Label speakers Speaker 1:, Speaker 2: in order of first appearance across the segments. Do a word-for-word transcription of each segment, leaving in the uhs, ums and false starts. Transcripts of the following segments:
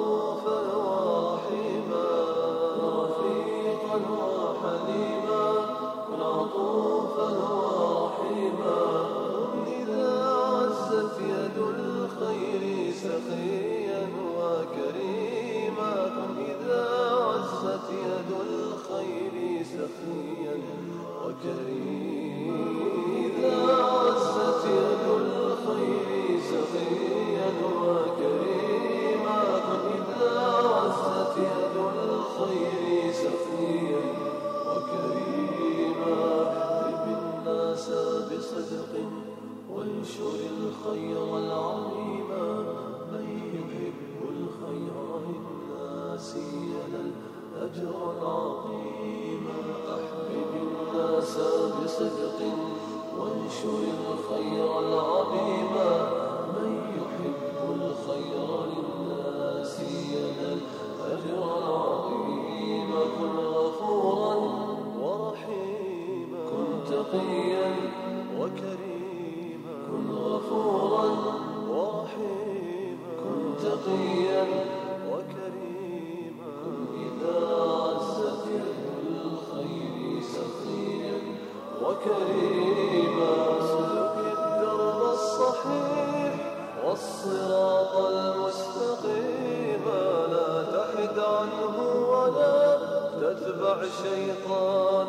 Speaker 1: رؤوفا ورحيما رفيقا وحليما كن عطوفا ورحيما إذا عزت يد الخير سخيا وكريما كن إذا عزت يد الخير سخيا وكريما إذا عزت يد الخير سخيا وكريما كن إذا عزت يد الخير سخيا وكريما رب الناس بصدق وانشر الخير العظيم من يحب الخير للناس ينال أجر العظيم أحبب الناس بصدق وانشر الخير العظيم من يحب الخير للناس ينال أجر العظيم كن غفورا ورحيما كن تقيا وكريما كن غفورا ورحيما كن تقيا وكريما كن إذا عزت يد الخير سخيا وكريما سلك الدرب الصحيح والصراط المستقيم لا تحد عنه ولا تتبع شيطان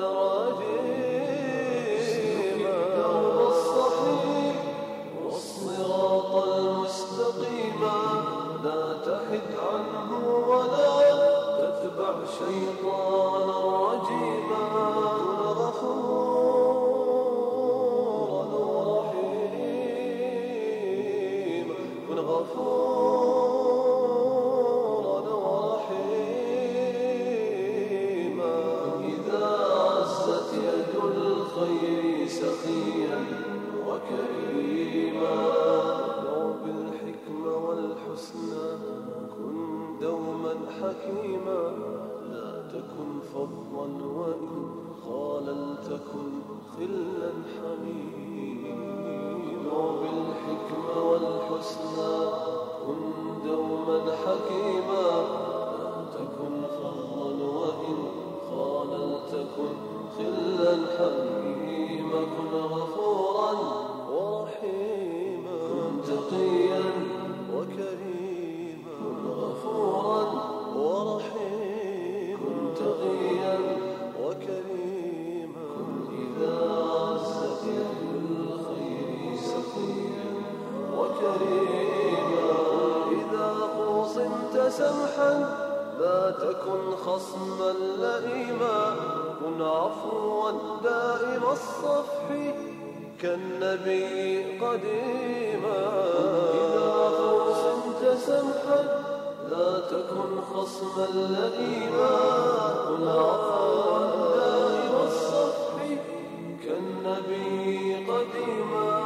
Speaker 1: رجيما الدرب الصحيح والصراط المستقيم لا تحد عنه ولا تتبع شيطان رجيما غفورا ورحيما كن غفورا ورحيما إذا عزت يد الخير سخيا وكريما بالحكمة والحسنى كن دوما حكيما لا تكن فظا وإن خاللت كن خلا حميما بالحكمة والحسنى كن دوما حكيما لا تكن فظا وإن خاللت كن خلا حميما كن غفورا ورحيما كن تقيا وكريما كن غفورا ورحيما كن تقيا وكريما كن إذا عزت يد الخير سخيا وكريما إذا خصمت سمحا لا تكن خصما لئيما كن عفوا دائم الصفح كالنبي قديما إذا خصمت سمحا لا تكن خصما لئيما كن عفوا دائم الصفح كالنبي قديما